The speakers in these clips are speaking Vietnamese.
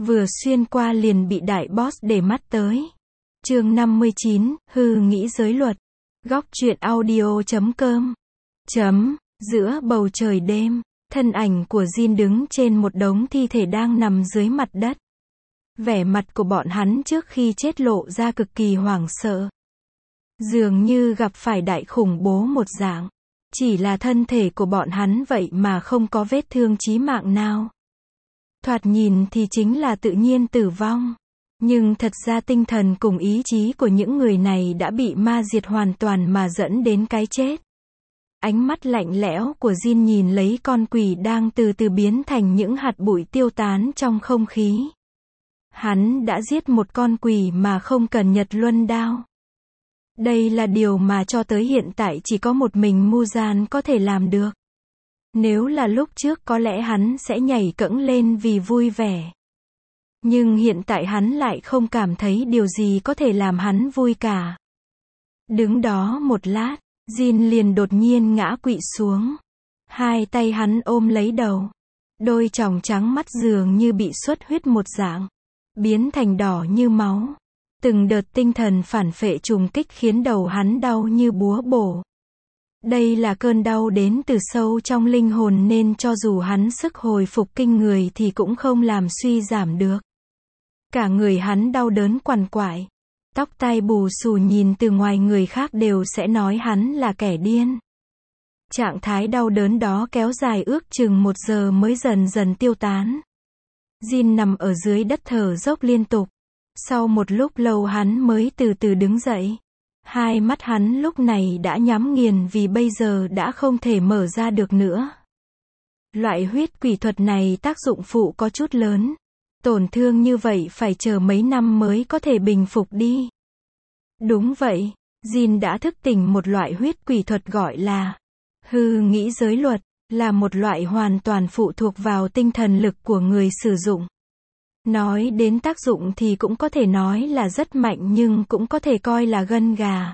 vừa xuyên qua liền bị đại boss để mắt tới. Chương 59, hư nghĩ giới luật. Góc truyện audio.com. Giữa bầu trời đêm, thân ảnh của Jin đứng trên một đống thi thể đang nằm dưới mặt đất. Vẻ mặt của bọn hắn trước khi chết lộ ra cực kỳ hoảng sợ. Dường như gặp phải đại khủng bố một dạng. Chỉ là thân thể của bọn hắn vậy mà không có vết thương chí mạng nào. Thoạt nhìn thì chính là tự nhiên tử vong. Nhưng thật ra tinh thần cùng ý chí của những người này đã bị ma diệt hoàn toàn mà dẫn đến cái chết. Ánh mắt lạnh lẽo của Jin nhìn lấy con quỷ đang từ từ biến thành những hạt bụi tiêu tán trong không khí. Hắn đã giết một con quỷ mà không cần Nhật Luân đao. Đây là điều mà cho tới hiện tại chỉ có một mình Muzan có thể làm được. Nếu là lúc trước có lẽ hắn sẽ nhảy cẫng lên vì vui vẻ. Nhưng hiện tại hắn lại không cảm thấy điều gì có thể làm hắn vui cả. Đứng đó một lát, Jin liền đột nhiên ngã quỵ xuống. Hai tay hắn ôm lấy đầu. Đôi tròng trắng mắt dường như bị xuất huyết một dạng. Biến thành đỏ như máu. Từng đợt tinh thần phản phệ trùng kích khiến đầu hắn đau như búa bổ. Đây là cơn đau đến từ sâu trong linh hồn nên cho dù hắn sức hồi phục kinh người thì cũng không làm suy giảm được. Cả người hắn đau đớn quằn quại. Tóc tai bù xù nhìn từ ngoài người khác đều sẽ nói hắn là kẻ điên. Trạng thái đau đớn đó kéo dài ước chừng 1 giờ mới dần dần tiêu tán. Jin nằm ở dưới đất thở dốc liên tục. Sau một lúc lâu hắn mới từ từ đứng dậy. Hai mắt hắn lúc này đã nhắm nghiền vì bây giờ đã không thể mở ra được nữa. Loại huyết quỷ thuật này tác dụng phụ có chút lớn. Tổn thương như vậy phải chờ mấy năm mới có thể bình phục đi. Đúng vậy, Jin đã thức tỉnh một loại huyết quỷ thuật gọi là hư nghĩ giới luật, là một loại hoàn toàn phụ thuộc vào tinh thần lực của người sử dụng. Nói đến tác dụng thì cũng có thể nói là rất mạnh nhưng cũng có thể coi là gân gà.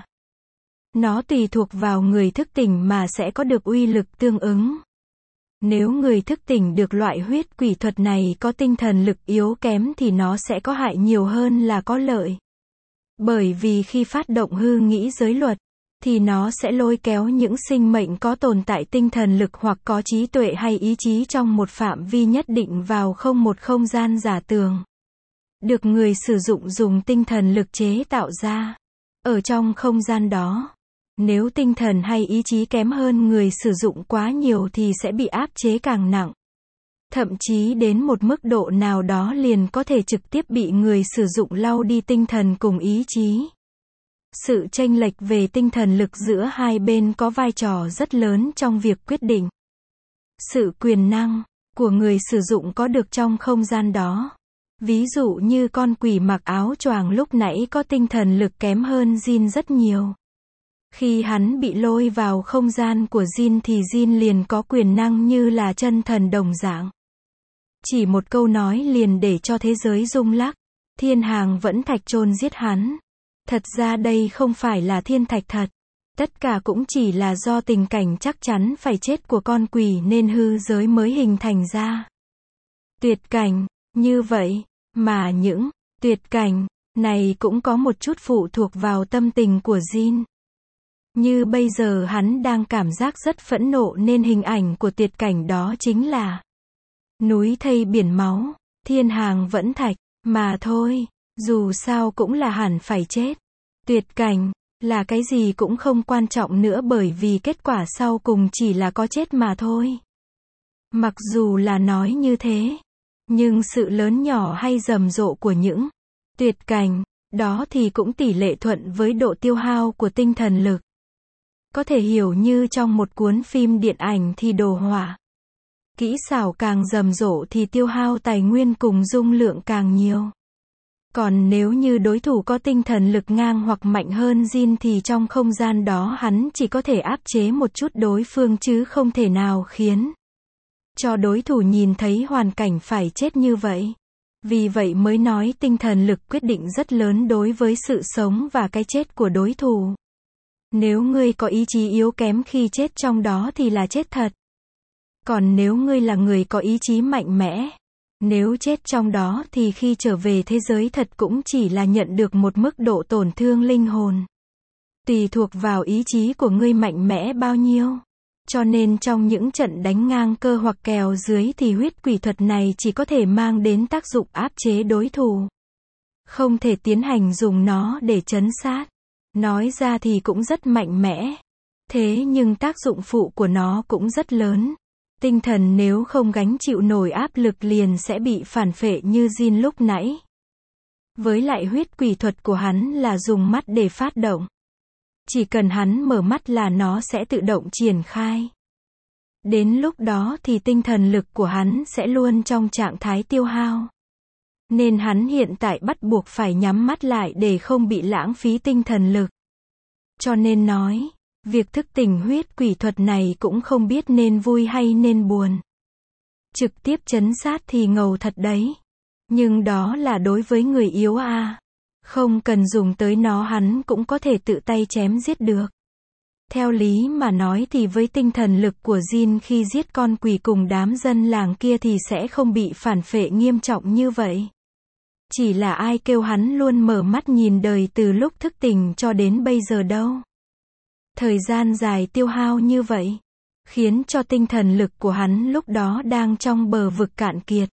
Nó tùy thuộc vào người thức tỉnh mà sẽ có được uy lực tương ứng. Nếu người thức tỉnh được loại huyết quỷ thuật này có tinh thần lực yếu kém thì nó sẽ có hại nhiều hơn là có lợi. Bởi vì khi phát động hư nghĩ giới luật, thì nó sẽ lôi kéo những sinh mệnh có tồn tại tinh thần lực hoặc có trí tuệ hay ý chí trong một phạm vi nhất định vào một không gian giả tưởng. Được người sử dụng dùng tinh thần lực chế tạo ra. Ở trong không gian đó, nếu tinh thần hay ý chí kém hơn người sử dụng quá nhiều thì sẽ bị áp chế càng nặng. Thậm chí đến một mức độ nào đó liền có thể trực tiếp bị người sử dụng lau đi tinh thần cùng ý chí. Sự chênh lệch về tinh thần lực giữa hai bên có vai trò rất lớn trong việc quyết định sự quyền năng của người sử dụng có được trong không gian đó. Ví dụ như con quỷ mặc áo choàng lúc nãy có tinh thần lực kém hơn Jin rất nhiều. Khi hắn bị lôi vào không gian của Jin thì Jin liền có quyền năng như là chân thần đồng dạng. Chỉ một câu nói liền để cho thế giới rung lắc. Thiên hàng vẫn thạch chôn giết hắn. Thật ra đây không phải là thiên thạch thật. Tất cả cũng chỉ là do tình cảnh chắc chắn phải chết của con quỷ nên hư giới mới hình thành ra. Tuyệt cảnh, như vậy, mà những tuyệt cảnh này cũng có một chút phụ thuộc vào tâm tình của Jin. Như bây giờ hắn đang cảm giác rất phẫn nộ nên hình ảnh của tuyệt cảnh đó chính là núi thây biển máu, thiên hàng vẫn thạch, mà thôi, dù sao cũng là hẳn phải chết. Tuyệt cảnh, là cái gì cũng không quan trọng nữa bởi vì kết quả sau cùng chỉ là có chết mà thôi. Mặc dù là nói như thế, nhưng sự lớn nhỏ hay rầm rộ của những tuyệt cảnh, đó thì cũng tỷ lệ thuận với độ tiêu hao của tinh thần lực. Có thể hiểu như trong một cuốn phim điện ảnh thì đồ họa. Kỹ xảo càng rầm rộ thì tiêu hao tài nguyên cùng dung lượng càng nhiều. Còn nếu như đối thủ có tinh thần lực ngang hoặc mạnh hơn Jin thì trong không gian đó hắn chỉ có thể áp chế một chút đối phương chứ không thể nào khiến cho đối thủ nhìn thấy hoàn cảnh phải chết như vậy. Vì vậy mới nói tinh thần lực quyết định rất lớn đối với sự sống và cái chết của đối thủ. Nếu ngươi có ý chí yếu kém khi chết trong đó thì là chết thật. Còn nếu ngươi là người có ý chí mạnh mẽ, Nếu chết trong đó thì khi trở về thế giới thật cũng chỉ là nhận được một mức độ tổn thương linh hồn. Tùy thuộc vào ý chí của ngươi mạnh mẽ bao nhiêu. Cho nên trong những trận đánh ngang cơ hoặc kèo dưới thì huyết quỷ thuật này chỉ có thể mang đến tác dụng áp chế đối thủ. Không thể tiến hành dùng nó để trấn sát. Nói ra thì cũng rất mạnh mẽ. Thế nhưng tác dụng phụ của nó cũng rất lớn. Tinh thần nếu không gánh chịu nổi áp lực liền sẽ bị phản phệ như Jin lúc nãy. Với lại huyết quỷ thuật của hắn là dùng mắt để phát động. Chỉ cần hắn mở mắt là nó sẽ tự động triển khai. Đến lúc đó thì tinh thần lực của hắn sẽ luôn trong trạng thái tiêu hao. Nên hắn hiện tại bắt buộc phải nhắm mắt lại để không bị lãng phí tinh thần lực. Cho nên nói, việc thức tỉnh huyết quỷ thuật này cũng không biết nên vui hay nên buồn. Trực tiếp trấn sát thì ngầu thật đấy. Nhưng đó là đối với người yếu à. Không cần dùng tới nó hắn cũng có thể tự tay chém giết được. Theo lý mà nói thì với tinh thần lực của Jin khi giết con quỷ cùng đám dân làng kia thì sẽ không bị phản phệ nghiêm trọng như vậy. Chỉ là ai kêu hắn luôn mở mắt nhìn đời từ lúc thức tỉnh cho đến bây giờ đâu. Thời gian dài tiêu hao như vậy, khiến cho tinh thần lực của hắn lúc đó đang trong bờ vực cạn kiệt.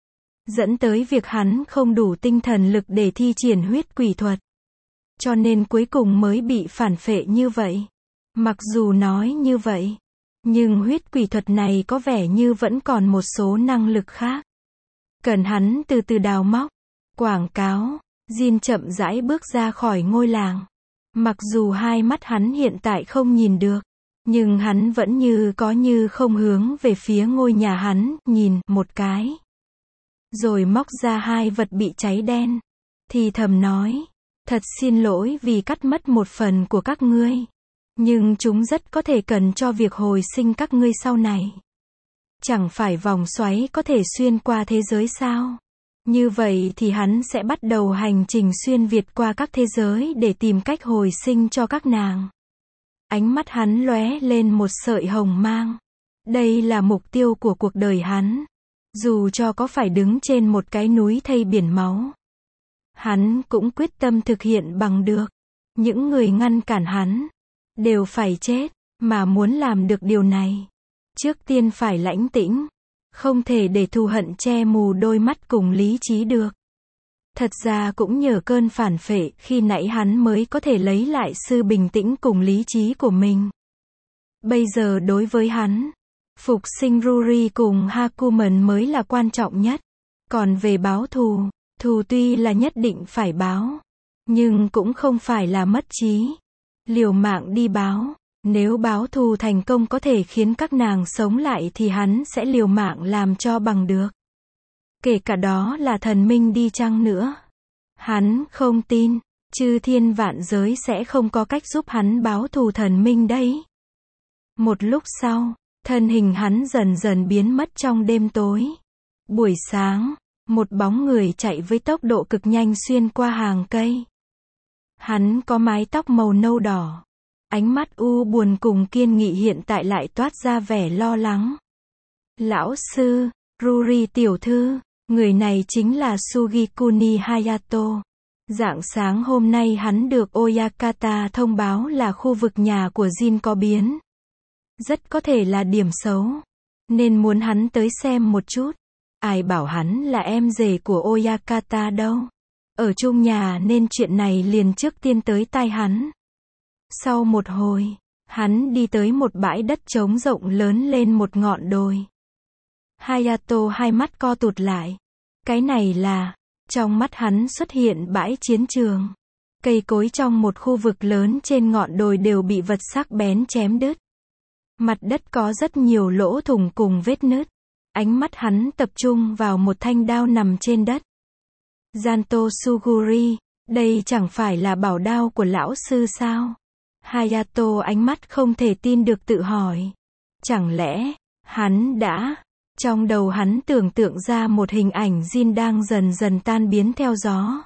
Dẫn tới việc hắn không đủ tinh thần lực để thi triển huyết quỷ thuật. Cho nên cuối cùng mới bị phản phệ như vậy. Mặc dù nói như vậy, nhưng huyết quỷ thuật này có vẻ như vẫn còn một số năng lực khác. Cần hắn từ từ đào móc. Quảng cáo, Jin chậm rãi bước ra khỏi ngôi làng. Mặc dù hai mắt hắn hiện tại không nhìn được, nhưng hắn vẫn như có như không hướng về phía ngôi nhà hắn, nhìn một cái. Rồi móc ra hai vật bị cháy đen. Thì thầm nói, thật xin lỗi vì cắt mất một phần của các ngươi. Nhưng chúng rất có thể cần cho việc hồi sinh các ngươi sau này. Chẳng phải vòng xoáy có thể xuyên qua thế giới sao? Như vậy thì hắn sẽ bắt đầu hành trình xuyên việt qua các thế giới để tìm cách hồi sinh cho các nàng. Ánh mắt hắn lóe lên một sợi hồng mang. Đây là mục tiêu của cuộc đời hắn. Dù cho có phải đứng trên một cái núi thây biển máu, hắn cũng quyết tâm thực hiện bằng được. Những người ngăn cản hắn đều phải chết, mà muốn làm được điều này, trước tiên phải lãnh tĩnh. Không thể để thù hận che mù đôi mắt cùng lý trí được. Thật ra cũng nhờ cơn phản phệ khi nãy hắn mới có thể lấy lại sự bình tĩnh cùng lý trí của mình. Bây giờ đối với hắn, phục sinh Ruri cùng Hakumen mới là quan trọng nhất. Còn về báo thù, thù tuy là nhất định phải báo, nhưng cũng không phải là mất trí. Liều mạng đi báo. Nếu báo thù thành công có thể khiến các nàng sống lại thì hắn sẽ liều mạng làm cho bằng được. Kể cả đó là thần minh đi chăng nữa. Hắn không tin, chư thiên vạn giới sẽ không có cách giúp hắn báo thù thần minh đấy. Một lúc sau, thân hình hắn dần dần biến mất trong đêm tối. Buổi sáng, một bóng người chạy với tốc độ cực nhanh xuyên qua hàng cây. Hắn có mái tóc màu nâu đỏ. Ánh mắt u buồn cùng kiên nghị hiện tại lại toát ra vẻ lo lắng. Lão sư, Ruri tiểu thư, người này chính là Sugikuni Hayato. Rạng sáng hôm nay hắn được Oyakata thông báo là khu vực nhà của Jin có biến. Rất có thể là điểm xấu. Nên muốn hắn tới xem một chút. Ai bảo hắn là em rể của Oyakata đâu. Ở chung nhà nên chuyện này liền trước tiên tới tai hắn. Sau một hồi, hắn đi tới một bãi đất trống rộng lớn lên một ngọn đồi. Hayato hai mắt co tụt lại. Cái này là, trong mắt hắn xuất hiện bãi chiến trường. Cây cối trong một khu vực lớn trên ngọn đồi đều bị vật sắc bén chém đứt. Mặt đất có rất nhiều lỗ thủng cùng vết nứt. Ánh mắt hắn tập trung vào một thanh đao nằm trên đất. Zanto Suguri, đây chẳng phải là bảo đao của lão sư sao? Hayato ánh mắt không thể tin được tự hỏi. Chẳng lẽ, hắn đã... Trong đầu hắn tưởng tượng ra một hình ảnh Jin đang dần dần tan biến theo gió.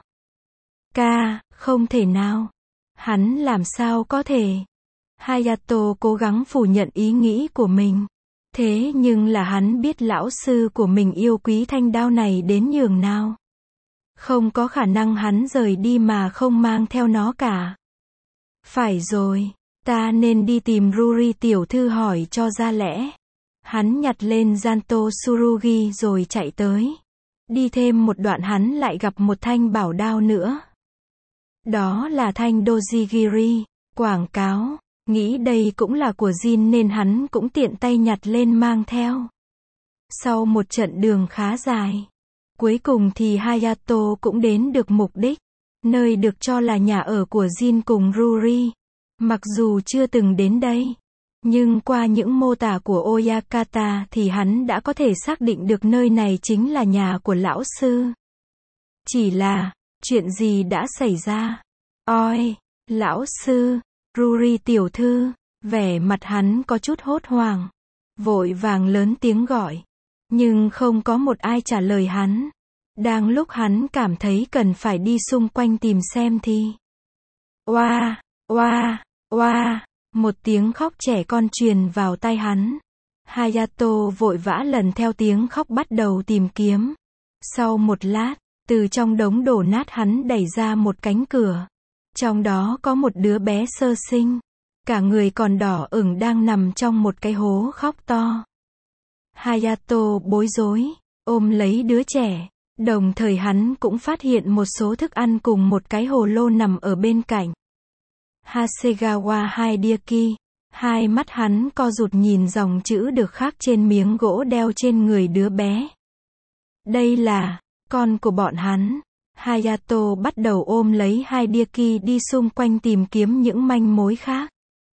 Không thể nào. Hắn làm sao có thể? Hayato cố gắng phủ nhận ý nghĩ của mình. Thế nhưng là hắn biết lão sư của mình yêu quý thanh đao này đến nhường nào. Không có khả năng hắn rời đi mà không mang theo nó cả. Phải rồi, ta nên đi tìm Ruri tiểu thư hỏi cho ra lẽ. Hắn nhặt lên Zanto Tsurugi rồi chạy tới. Đi thêm một đoạn hắn lại gặp một thanh bảo đao nữa. Đó là thanh Dojigiri, quảng cáo. Nghĩ đây cũng là của Jin nên hắn cũng tiện tay nhặt lên mang theo. Sau một trận đường khá dài, cuối cùng thì Hayato cũng đến được mục đích, nơi được cho là nhà ở của Jin cùng Ruri. Mặc dù chưa từng đến đây, nhưng qua những mô tả của Oyakata thì hắn đã có thể xác định được nơi này chính là nhà của lão sư. Chỉ là, chuyện gì đã xảy ra? Ôi, lão sư, Ruri tiểu thư, vẻ mặt hắn có chút hốt hoảng, vội vàng lớn tiếng gọi. Nhưng không có một ai trả lời hắn. Đang lúc hắn cảm thấy cần phải đi xung quanh tìm xem thì oa, oa, oa, một tiếng khóc trẻ con truyền vào tai hắn. Hayato vội vã lần theo tiếng khóc bắt đầu tìm kiếm. Sau một lát, từ trong đống đổ nát hắn đẩy ra một cánh cửa. Trong đó có một đứa bé sơ sinh, cả người còn đỏ ửng đang nằm trong một cái hố khóc to. Hayato bối rối, ôm lấy đứa trẻ, đồng thời hắn cũng phát hiện một số thức ăn cùng một cái hồ lô nằm ở bên cạnh. Hasegawa Hideki, hai mắt hắn co rụt nhìn dòng chữ được khắc trên miếng gỗ đeo trên người đứa bé. Đây là con của bọn hắn. Hayato bắt đầu ôm lấy Hideki đi xung quanh tìm kiếm những manh mối khác.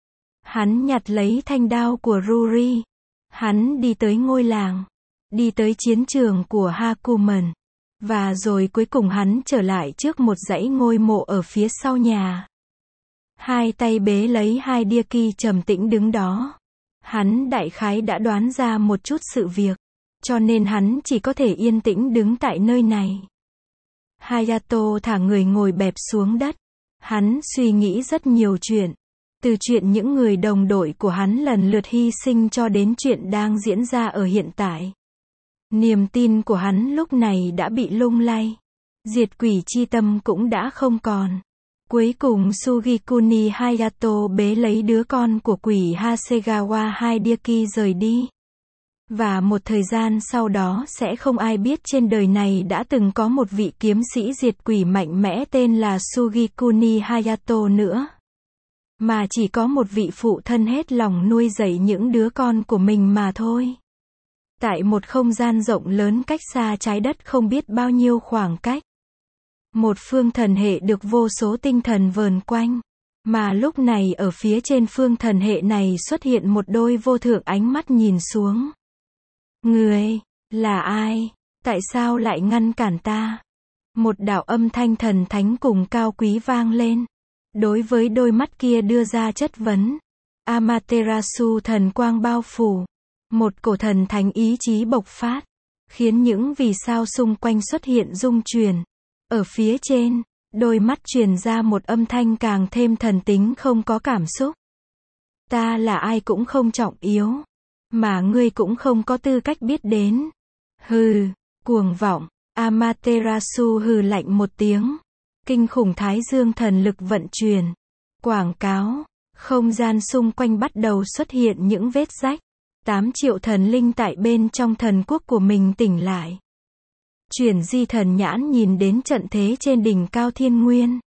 Hắn nhặt lấy thanh đao của Ruri. Hắn đi tới ngôi làng, đi tới chiến trường của Hakumen, và rồi cuối cùng hắn trở lại trước một dãy ngôi mộ ở phía sau nhà. Hai tay bế lấy Hideki trầm tĩnh đứng đó. Hắn đại khái đã đoán ra một chút sự việc, cho nên hắn chỉ có thể yên tĩnh đứng tại nơi này. Hayato thả người ngồi bẹp xuống đất. Hắn suy nghĩ rất nhiều chuyện. Từ chuyện những người đồng đội của hắn lần lượt hy sinh cho đến chuyện đang diễn ra ở hiện tại. Niềm tin của hắn lúc này đã bị lung lay. Diệt quỷ chi tâm cũng đã không còn. Cuối cùng Sugikuni Hayato bế lấy đứa con của quỷ Hasegawa Hideki rời đi. Và một thời gian sau đó sẽ không ai biết trên đời này đã từng có một vị kiếm sĩ diệt quỷ mạnh mẽ tên là Sugikuni Hayato nữa. Mà chỉ có một vị phụ thân hết lòng nuôi dạy những đứa con của mình mà thôi. Tại một không gian rộng lớn cách xa trái đất không biết bao nhiêu khoảng cách. Một phương thần hệ được vô số tinh thần vờn quanh. Mà lúc này ở phía trên phương thần hệ này xuất hiện một đôi vô thượng ánh mắt nhìn xuống. Người, là ai? Tại sao lại ngăn cản ta? Một đạo âm thanh thần thánh cùng cao quý vang lên. Đối với đôi mắt kia đưa ra chất vấn. Amaterasu thần quang bao phủ. Một cổ thần thánh ý chí bộc phát. Khiến những vì sao xung quanh xuất hiện rung chuyển. Ở phía trên, đôi mắt truyền ra một âm thanh càng thêm thần tính không có cảm xúc. Ta là ai cũng không trọng yếu. Mà ngươi cũng không có tư cách biết đến. Hừ, cuồng vọng. Amaterasu hừ lạnh một tiếng. Kinh khủng thái dương thần lực vận chuyển. Quảng cáo. Không gian xung quanh bắt đầu xuất hiện những vết rách. 8 triệu thần linh tại bên trong thần quốc của mình tỉnh lại. Chuyển di thần nhãn nhìn đến trận thế trên đỉnh cao thiên nguyên.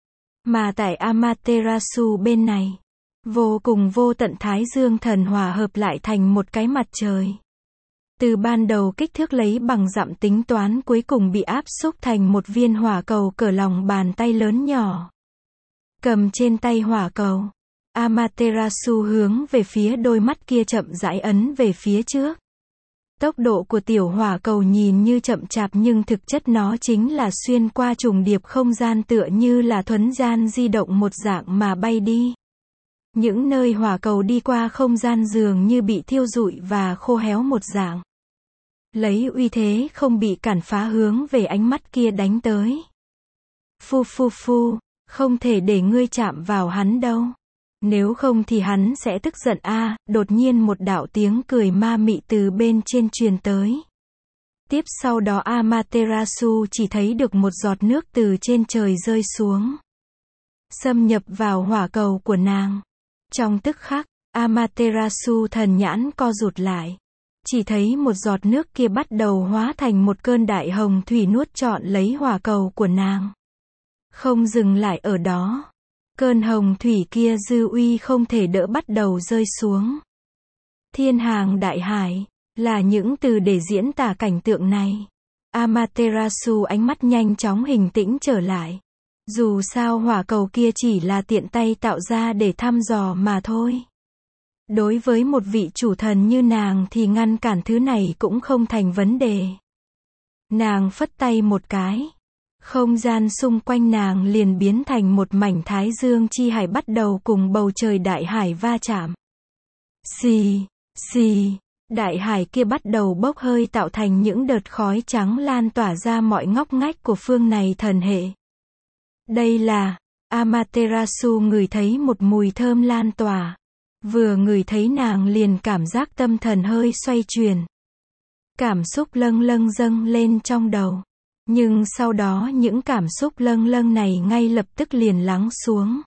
Mà tại Amaterasu bên này, vô cùng vô tận thái dương thần hòa hợp lại thành một cái mặt trời. Từ ban đầu kích thước lấy bằng dặm tính toán cuối cùng bị áp xúc thành một viên hỏa cầu cỡ lòng bàn tay lớn nhỏ. Cầm trên tay hỏa cầu, Amaterasu hướng về phía đôi mắt kia chậm rãi ấn về phía trước. Tốc độ của tiểu hỏa cầu nhìn như chậm chạp nhưng thực chất nó chính là xuyên qua trùng điệp không gian tựa như là thuấn gian di động một dạng mà bay đi. Những nơi hỏa cầu đi qua không gian dường như bị thiêu rụi và khô héo một dạng. Lấy uy thế không bị cản phá hướng về ánh mắt kia đánh tới. Phu phu phu, không thể để ngươi chạm vào hắn đâu. Nếu không thì hắn sẽ tức giận a. Đột nhiên một đạo tiếng cười ma mị từ bên trên truyền tới. Tiếp sau đó Amaterasu chỉ thấy được một giọt nước từ trên trời rơi xuống, xâm nhập vào hỏa cầu của nàng. Trong tức khắc, Amaterasu thần nhãn co rụt lại. Chỉ thấy một giọt nước kia bắt đầu hóa thành một cơn đại hồng thủy nuốt trọn lấy hỏa cầu của nàng. Không dừng lại ở đó. Cơn hồng thủy kia dư uy không thể đỡ bắt đầu rơi xuống. Thiên hàng đại hải, là những từ để diễn tả cảnh tượng này. Amaterasu ánh mắt nhanh chóng bình tĩnh trở lại. Dù sao hỏa cầu kia chỉ là tiện tay tạo ra để thăm dò mà thôi. Đối với một vị chủ thần như nàng thì ngăn cản thứ này cũng không thành vấn đề. Nàng phất tay một cái. Không gian xung quanh nàng liền biến thành một mảnh thái dương chi hải bắt đầu cùng bầu trời đại hải va chạm. Xì, xì, đại hải kia bắt đầu bốc hơi tạo thành những đợt khói trắng lan tỏa ra mọi ngóc ngách của phương này thần hệ. Đây là, Amaterasu ngửi thấy một mùi thơm lan tỏa. Vừa ngửi thấy nàng liền cảm giác tâm thần hơi xoay chuyển. Cảm xúc lâng lâng dâng lên trong đầu. Nhưng sau đó những cảm xúc lâng lâng này ngay lập tức liền lắng xuống.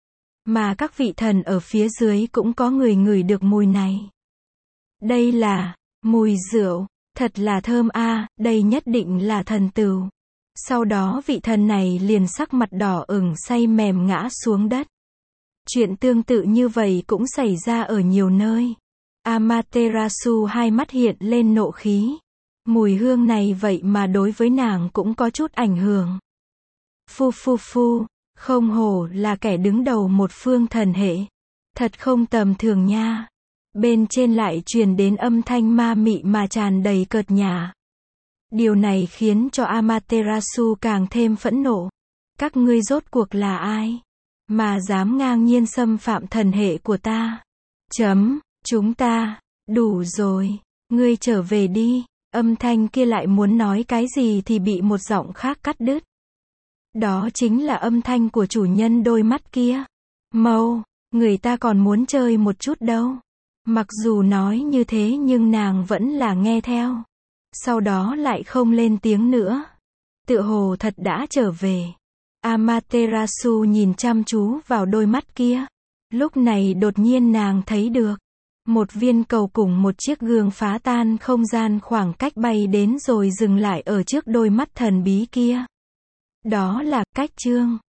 Mà các vị thần ở phía dưới cũng có người ngửi được mùi này. Đây là mùi rượu, thật là thơm a, đây nhất định là thần tửu. Sau đó vị thần này liền sắc mặt đỏ ửng say mềm ngã xuống đất. Chuyện tương tự như vậy cũng xảy ra ở nhiều nơi. Amaterasu hai mắt hiện lên nộ khí. Mùi hương này vậy mà đối với nàng cũng có chút ảnh hưởng. Phu phu phu, không hổ là kẻ đứng đầu một phương thần hệ. Thật không tầm thường nha. Bên trên lại truyền đến âm thanh ma mị mà tràn đầy cợt nhả. Điều này khiến cho Amaterasu càng thêm phẫn nộ. Các ngươi rốt cuộc là ai? Mà dám ngang nhiên xâm phạm thần hệ của ta. Chúng ta, đủ rồi, ngươi trở về đi. Âm thanh kia lại muốn nói cái gì thì bị một giọng khác cắt đứt. Đó chính là âm thanh của chủ nhân đôi mắt kia. Mau, người ta còn muốn chơi một chút đâu. Mặc dù nói như thế nhưng nàng vẫn là nghe theo. Sau đó lại không lên tiếng nữa. Tựa hồ thật đã trở về. Amaterasu nhìn chăm chú vào đôi mắt kia. Lúc này đột nhiên nàng thấy được. Một viên cầu cùng một chiếc gương phá tan không gian khoảng cách bay đến rồi dừng lại ở trước đôi mắt thần bí kia. Đó là cách chương.